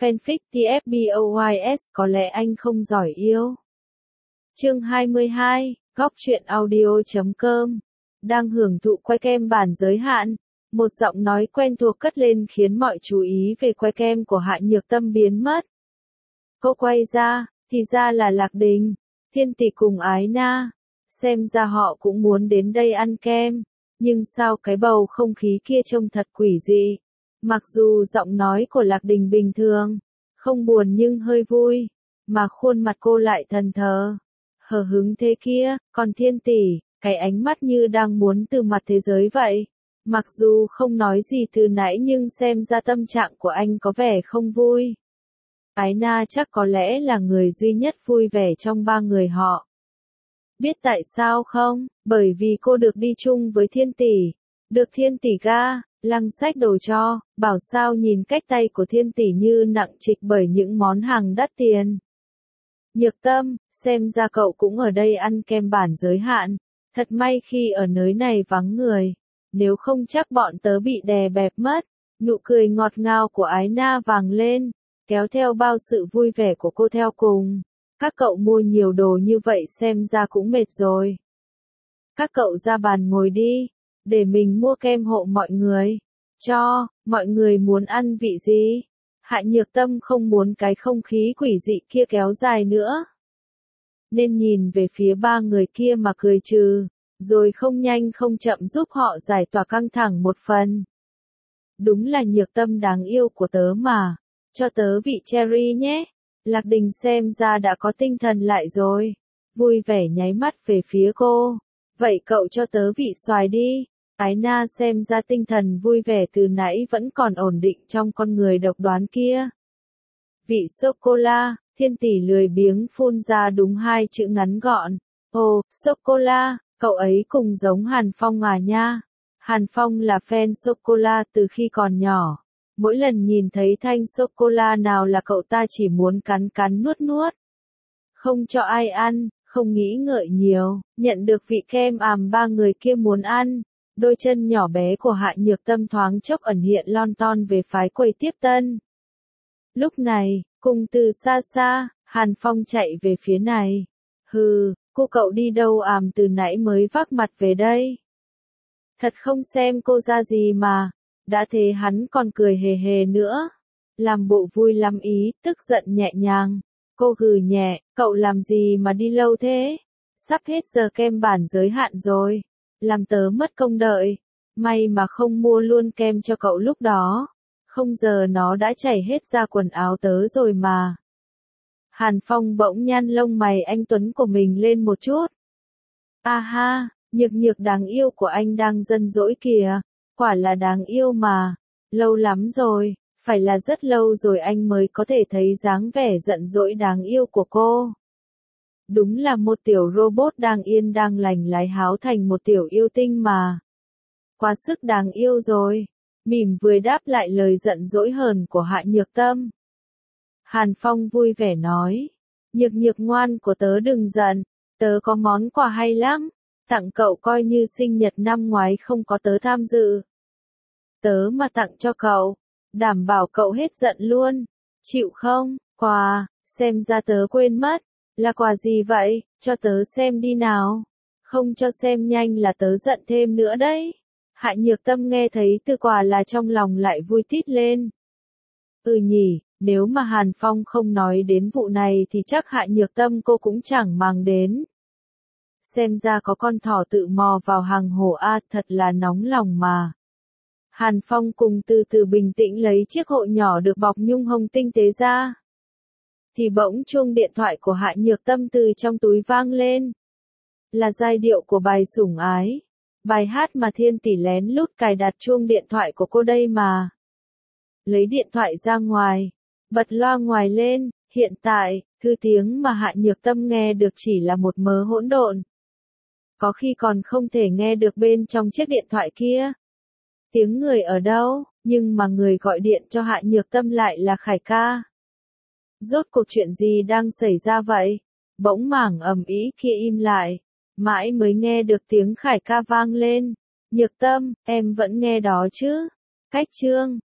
Fanfic TFBOYS có lẽ anh không giỏi yêu. Chương 22, Góc truyện audio.com. Đang hưởng thụ quay kem bản giới hạn. Một giọng nói quen thuộc cất lên khiến mọi chú ý về quay kem của Hạ Nhược Tâm biến mất. Cô quay ra, thì ra là Lạc Đình, Thiên Tỷ cùng Ái Na. Xem ra họ cũng muốn đến đây ăn kem. Nhưng sao cái bầu không khí kia trông thật quỷ dị. Mặc dù giọng nói của Lạc Đình bình thường, không buồn nhưng hơi vui, mà khuôn mặt cô lại thần thờ, hờ hững thế kia, còn Thiên Tỷ, cái ánh mắt như đang muốn từ mặt thế giới vậy. Mặc dù không nói gì từ nãy nhưng xem ra tâm trạng của anh có vẻ không vui. Ái Na chắc có lẽ là người duy nhất vui vẻ trong ba người họ. Biết tại sao không? Bởi vì cô được đi chung với Thiên Tỷ, được Thiên Tỷ ga, lăng xách đồ cho, bảo sao nhìn cách tay của Thiên Tỷ như nặng trịch bởi những món hàng đắt tiền. Nhược Tâm, xem ra cậu cũng ở đây ăn kem bản giới hạn, thật may khi ở nơi này vắng người, nếu không chắc bọn tớ bị đè bẹp mất. Nụ cười ngọt ngào của Ái Na vàng lên, kéo theo bao sự vui vẻ của cô theo cùng. Các cậu mua nhiều đồ như vậy xem ra cũng mệt rồi. Các cậu ra bàn ngồi đi, để mình mua kem hộ mọi người. Mọi người muốn ăn vị gì? Hạ Nhược Tâm không muốn cái không khí quỷ dị kia kéo dài nữa, nên nhìn về phía ba người kia mà cười trừ, rồi không nhanh không chậm giúp họ giải tỏa căng thẳng một phần. Đúng là Nhược Tâm đáng yêu của tớ mà, cho tớ vị cherry nhé. Lạc Đình xem ra đã có tinh thần lại rồi, vui vẻ nháy mắt về phía cô. Vậy cậu cho tớ vị xoài đi. Ái Na xem ra tinh thần vui vẻ từ nãy vẫn còn ổn định trong con người độc đoán kia. Vị sô-cô-la, Thiên Tỷ lười biếng phun ra đúng hai chữ ngắn gọn. Ồ, sô-cô-la, cậu ấy cùng giống Hàn Phong à nha. Hàn Phong là fan sô-cô-la từ khi còn nhỏ. Mỗi lần nhìn thấy thanh sô-cô-la nào là cậu ta chỉ muốn cắn cắn nuốt nuốt. Không cho ai ăn, không nghĩ ngợi nhiều, nhận được vị kem ba người kia muốn ăn. Đôi chân nhỏ bé của Hạ Nhược Tâm thoáng chốc ẩn hiện lon ton về phái quầy tiếp tân. Lúc này, cùng từ xa xa, Hàn Phong chạy về phía này. Hừ, cô cậu đi đâu từ nãy mới vác mặt về đây. Thật không xem cô ra gì mà, đã thế hắn còn cười hề hề nữa. Làm bộ vui lắm ý, tức giận nhẹ nhàng. Cô gừ nhẹ, cậu làm gì mà đi lâu thế? Sắp hết giờ kem bản giới hạn rồi. Làm tớ mất công đợi, may mà không mua luôn kem cho cậu lúc đó, không giờ nó đã chảy hết ra quần áo tớ rồi mà. Hàn Phong bỗng nhăn lông mày anh tuấn của mình lên một chút. Ha, Nhược Nhược đáng yêu của anh đang giận dỗi kìa, quả là đáng yêu mà, lâu lắm rồi, phải là rất lâu rồi anh mới có thể thấy dáng vẻ giận dỗi đáng yêu của cô. Đúng là một tiểu robot đang yên đang lành lái háo thành một tiểu yêu tinh mà. Quá sức đáng yêu rồi. Mỉm vừa đáp lại lời giận dỗi hờn của Hạ Nhược Tâm. Hàn Phong vui vẻ nói. Nhược Nhược ngoan của tớ đừng giận. Tớ có món quà hay lắm. Tặng cậu coi như sinh nhật năm ngoái không có tớ tham dự. Tớ mà tặng cho cậu. Đảm bảo cậu hết giận luôn. Chịu không? Quà, xem ra tớ quên mất. Là quà gì vậy, cho tớ xem đi nào. Không cho xem nhanh là tớ giận thêm nữa đấy. Hạ Nhược Tâm nghe thấy từ quà là trong lòng lại vui tít lên. Nhỉ, nếu mà Hàn Phong không nói đến vụ này thì chắc Hạ Nhược Tâm cô cũng chẳng màng đến. Xem ra có con thỏ tự mò vào hàng hổ thật là nóng lòng mà. Hàn Phong cùng từ từ bình tĩnh lấy chiếc hộ nhỏ được bọc nhung hồng tinh tế ra. Thì bỗng chuông điện thoại của Hạ Nhược Tâm từ trong túi vang lên. Là giai điệu của bài Sủng Ái. Bài hát mà Thiên Tỷ lén lút cài đặt chuông điện thoại của cô đây mà. Lấy điện thoại ra ngoài, bật loa ngoài lên, hiện tại, thứ tiếng mà Hạ Nhược Tâm nghe được chỉ là một mớ hỗn độn. Có khi còn không thể nghe được bên trong chiếc điện thoại kia. Tiếng người ở đâu, nhưng mà người gọi điện cho Hạ Nhược Tâm lại là Khải ca. Rốt cuộc chuyện gì đang xảy ra vậy? Bỗng mảng ầm ĩ kia im lại, mãi mới nghe được tiếng Khải ca vang lên. Nhược Tâm, em vẫn nghe đó chứ? Cách chương